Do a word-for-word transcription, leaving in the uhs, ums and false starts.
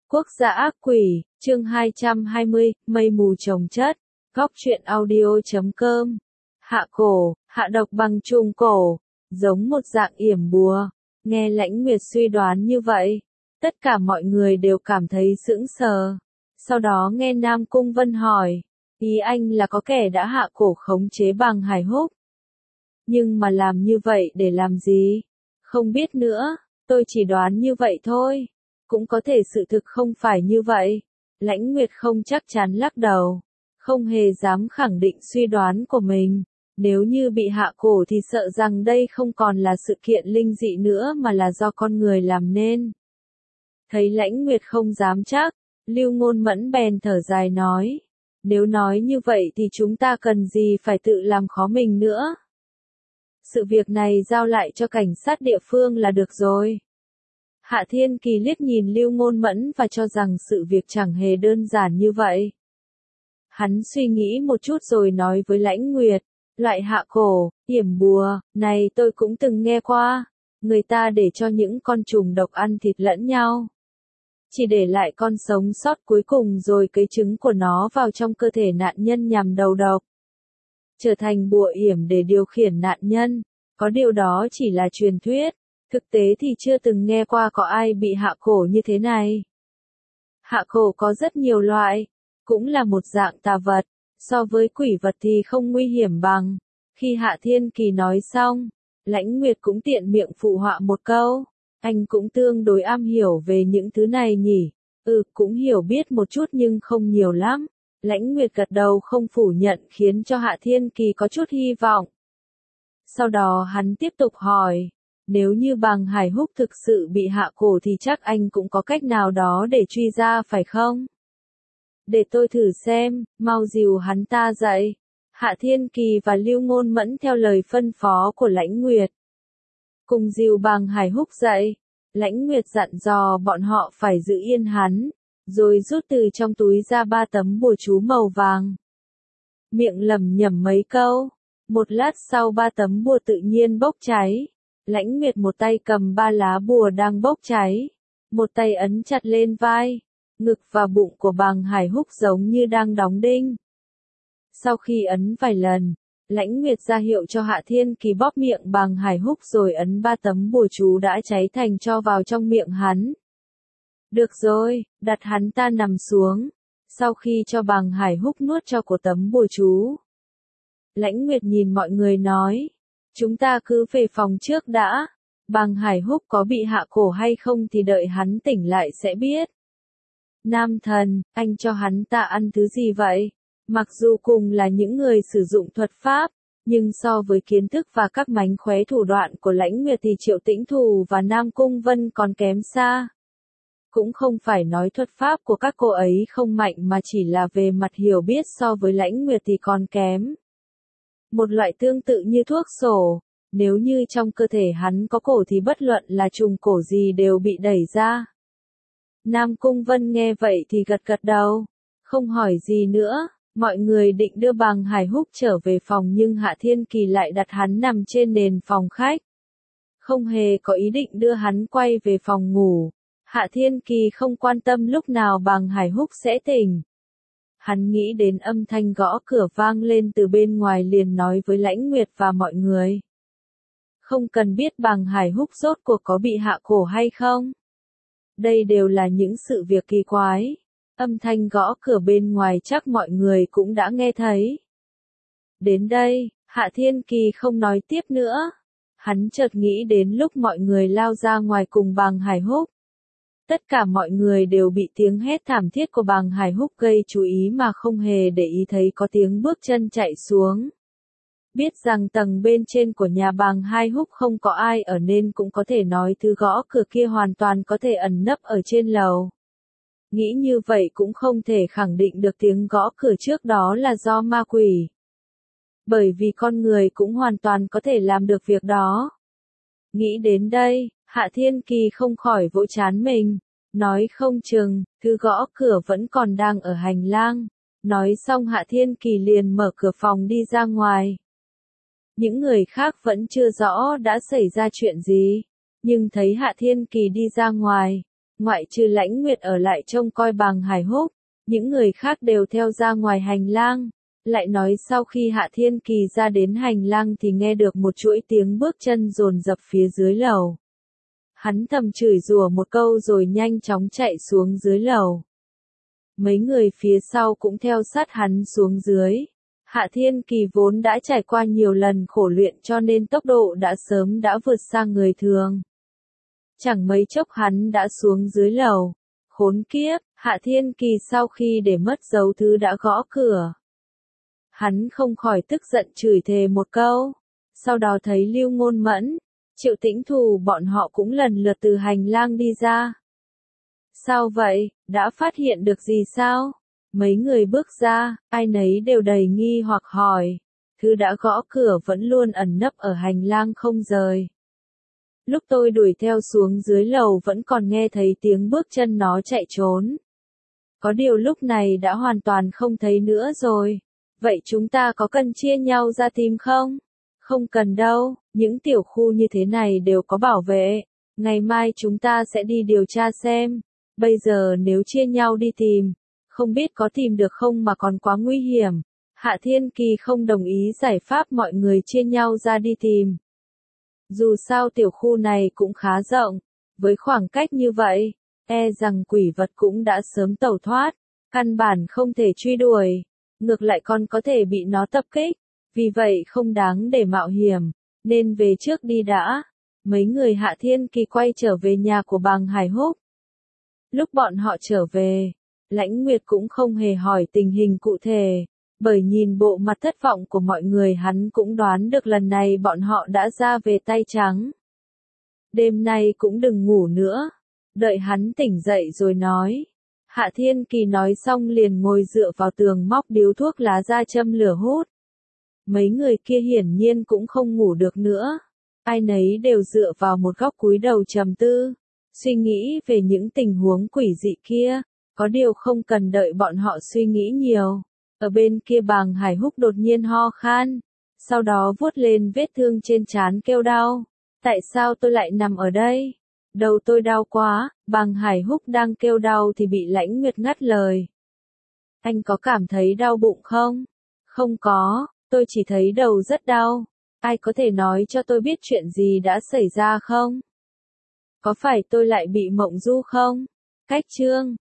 Quốc gia ác quỷ, chương hai trăm hai mươi, mây mù chồng chất, góc truyện audio chấm com. Hạ cổ, hạ độc bằng trùng cổ, giống một dạng yểm bùa. Nghe Lãnh Nguyệt suy đoán như vậy, tất cả mọi người đều cảm thấy sững sờ. Sau đó nghe Nam Cung Vân hỏi, ý anh là có kẻ đã hạ cổ khống chế Bàng Hải Húc. Nhưng mà làm như vậy để làm gì? Không biết nữa, tôi chỉ đoán như vậy thôi. Cũng có thể sự thực không phải như vậy. Lãnh Nguyệt không chắc chắn lắc đầu, không hề dám khẳng định suy đoán của mình. Nếu như bị hạ cổ thì sợ rằng đây không còn là sự kiện linh dị nữa mà là do con người làm nên. Thấy Lãnh Nguyệt không dám chắc, Lưu Ngôn Mẫn bèn thở dài nói, nếu nói như vậy thì chúng ta cần gì phải tự làm khó mình nữa. Sự việc này giao lại cho cảnh sát địa phương là được rồi. Hạ Thiên Kỳ liếc nhìn Lưu Ngôn Mẫn và cho rằng sự việc chẳng hề đơn giản như vậy. Hắn suy nghĩ một chút rồi nói với Lãnh Nguyệt, loại hạ cổ, yểm bùa, này tôi cũng từng nghe qua. Người ta để cho những con trùng độc ăn thịt lẫn nhau. Chỉ để lại con sống sót cuối cùng rồi cấy trứng của nó vào trong cơ thể nạn nhân nhằm đầu độc. Trở thành bùa yểm để điều khiển nạn nhân. Có điều đó chỉ là truyền thuyết. Thực tế thì chưa từng nghe qua có ai bị hạ cổ như thế này. Hạ cổ có rất nhiều loại, cũng là một dạng tà vật, so với quỷ vật thì không nguy hiểm bằng. Khi Hạ Thiên Kỳ nói xong, Lãnh Nguyệt cũng tiện miệng phụ họa một câu, anh cũng tương đối am hiểu về những thứ này nhỉ. Ừ, cũng hiểu biết một chút nhưng không nhiều lắm. Lãnh Nguyệt gật đầu không phủ nhận khiến cho Hạ Thiên Kỳ có chút hy vọng. Sau đó hắn tiếp tục hỏi, nếu như Bàng Hải Húc thực sự bị hạ cổ thì chắc anh cũng có cách nào đó để truy ra phải không? Để tôi thử xem, mau dìu hắn ta dậy. Hạ Thiên Kỳ và Lưu Ngôn Mẫn theo lời phân phó của Lãnh Nguyệt. Cùng dìu Bàng Hải Húc dậy, Lãnh Nguyệt dặn dò bọn họ phải giữ yên hắn, rồi rút từ trong túi ra ba tấm bùa chú màu vàng. Miệng lẩm nhẩm mấy câu, một lát sau ba tấm bùa tự nhiên bốc cháy. Lãnh Nguyệt một tay cầm ba lá bùa đang bốc cháy, một tay ấn chặt lên vai, ngực và bụng của Bàng Hải Húc giống như đang đóng đinh. Sau khi ấn vài lần, Lãnh Nguyệt ra hiệu cho Hạ Thiên Kỳ bóp miệng Bàng Hải Húc rồi ấn ba tấm bùa chú đã cháy thành cho vào trong miệng hắn. Được rồi, đặt hắn ta nằm xuống. Sau khi cho Bàng Hải Húc nuốt cho của tấm bùa chú, Lãnh Nguyệt nhìn mọi người nói, chúng ta cứ về phòng trước đã. Bàng Hải Húc có bị hạ cổ hay không thì đợi hắn tỉnh lại sẽ biết. Nam thần, anh cho hắn ta ăn thứ gì vậy? Mặc dù cùng là những người sử dụng thuật pháp, nhưng so với kiến thức và các mánh khóe thủ đoạn của Lãnh Nguyệt thì Triệu Tĩnh Thù và Nam Cung Vân còn kém xa. Cũng không phải nói thuật pháp của các cô ấy không mạnh mà chỉ là về mặt hiểu biết so với Lãnh Nguyệt thì còn kém. Một loại tương tự như thuốc sổ, nếu như trong cơ thể hắn có cổ thì bất luận là trùng cổ gì đều bị đẩy ra. Nam Cung Vân nghe vậy thì gật gật đầu, không hỏi gì nữa. Mọi người định đưa Bàng Hải Húc trở về phòng nhưng Hạ Thiên Kỳ lại đặt hắn nằm trên nền phòng khách. Không hề có ý định đưa hắn quay về phòng ngủ. Hạ Thiên Kỳ không quan tâm lúc nào Bàng Hải Húc sẽ tỉnh. Hắn nghĩ đến âm thanh gõ cửa vang lên từ bên ngoài liền nói với Lãnh Nguyệt và mọi người. Không cần biết Bàng Hải Húc rốt cuộc có bị hạ cổ hay không. Đây đều là những sự việc kỳ quái. Âm thanh gõ cửa bên ngoài chắc mọi người cũng đã nghe thấy. Đến đây, Hạ Thiên Kỳ không nói tiếp nữa. Hắn chợt nghĩ đến lúc mọi người lao ra ngoài cùng Bàng Hải Húc. Tất cả mọi người đều bị tiếng hét thảm thiết của Bàng Hải Húc gây chú ý mà không hề để ý thấy có tiếng bước chân chạy xuống. Biết rằng tầng bên trên của nhà Bàng Hải Húc không có ai ở nên cũng có thể nói thứ gõ cửa kia hoàn toàn có thể ẩn nấp ở trên lầu. Nghĩ như vậy cũng không thể khẳng định được tiếng gõ cửa trước đó là do ma quỷ. Bởi vì con người cũng hoàn toàn có thể làm được việc đó. Nghĩ đến đây, Hạ Thiên Kỳ không khỏi vỗ trán mình, nói không chừng, thứ gõ cửa vẫn còn đang ở hành lang. Nói xong Hạ Thiên Kỳ liền mở cửa phòng đi ra ngoài. Những người khác vẫn chưa rõ đã xảy ra chuyện gì, nhưng thấy Hạ Thiên Kỳ đi ra ngoài, Ngoại trừ Lãnh Nguyệt ở lại trông coi Bàng Hải Húc, những người khác đều theo ra ngoài hành lang. Lại nói sau khi Hạ Thiên Kỳ ra đến hành lang thì nghe được một chuỗi tiếng bước chân dồn dập phía dưới lầu. Hắn thầm chửi rủa một câu rồi nhanh chóng chạy xuống dưới lầu. Mấy người phía sau cũng theo sát hắn xuống dưới. Hạ Thiên Kỳ vốn đã trải qua nhiều lần khổ luyện cho nên tốc độ đã sớm đã vượt xa người thường. Chẳng mấy chốc hắn đã xuống dưới lầu. Khốn kiếp, Hạ Thiên Kỳ sau khi để mất dấu thứ đã gõ cửa. Hắn không khỏi tức giận chửi thề một câu. Sau đó thấy Lưu Ngôn Mẫn, Triệu Tĩnh Thù bọn họ cũng lần lượt từ hành lang đi ra. Sao vậy, đã phát hiện được gì sao? Mấy người bước ra, ai nấy đều đầy nghi hoặc hỏi. Thứ đã gõ cửa vẫn luôn ẩn nấp ở hành lang không rời. Lúc tôi đuổi theo xuống dưới lầu vẫn còn nghe thấy tiếng bước chân nó chạy trốn. Có điều lúc này đã hoàn toàn không thấy nữa rồi. Vậy chúng ta có cần chia nhau ra tìm không? Không cần đâu, những tiểu khu như thế này đều có bảo vệ. Ngày mai chúng ta sẽ đi điều tra xem. Bây giờ nếu chia nhau đi tìm, không biết có tìm được không mà còn quá nguy hiểm. Hạ Thiên Kỳ không đồng ý giải pháp mọi người chia nhau ra đi tìm. Dù sao tiểu khu này cũng khá rộng, với khoảng cách như vậy, e rằng quỷ vật cũng đã sớm tẩu thoát, căn bản không thể truy đuổi, ngược lại còn có thể bị nó tập kích, vì vậy không đáng để mạo hiểm, nên về trước đi đã. Mấy người Hạ Thiên Kỳ quay trở về nhà của Bàng Hải Húc. Lúc bọn họ trở về, Lãnh Nguyệt cũng không hề hỏi tình hình cụ thể, bởi nhìn bộ mặt thất vọng của mọi người hắn cũng đoán được lần này bọn họ đã ra về tay trắng. Đêm nay cũng đừng ngủ nữa, đợi hắn tỉnh dậy rồi nói. Hạ Thiên Kỳ nói xong liền ngồi dựa vào tường móc điếu thuốc lá ra châm lửa hút. Mấy người kia hiển nhiên cũng không ngủ được nữa, ai nấy đều dựa vào một góc cúi đầu trầm tư, suy nghĩ về những tình huống quỷ dị kia, có điều không cần đợi bọn họ suy nghĩ nhiều. Ở bên kia Bàng Hải Húc đột nhiên ho khan, sau đó vuốt lên vết thương trên trán kêu đau. Tại sao tôi lại nằm ở đây? Đầu tôi đau quá. Bàng Hải Húc đang kêu đau thì bị Lãnh Nguyệt ngắt lời. Anh có cảm thấy đau bụng không? Không có, tôi chỉ thấy đầu rất đau. Ai có thể nói cho tôi biết chuyện gì đã xảy ra không? Có phải tôi lại bị mộng du không? Cách chương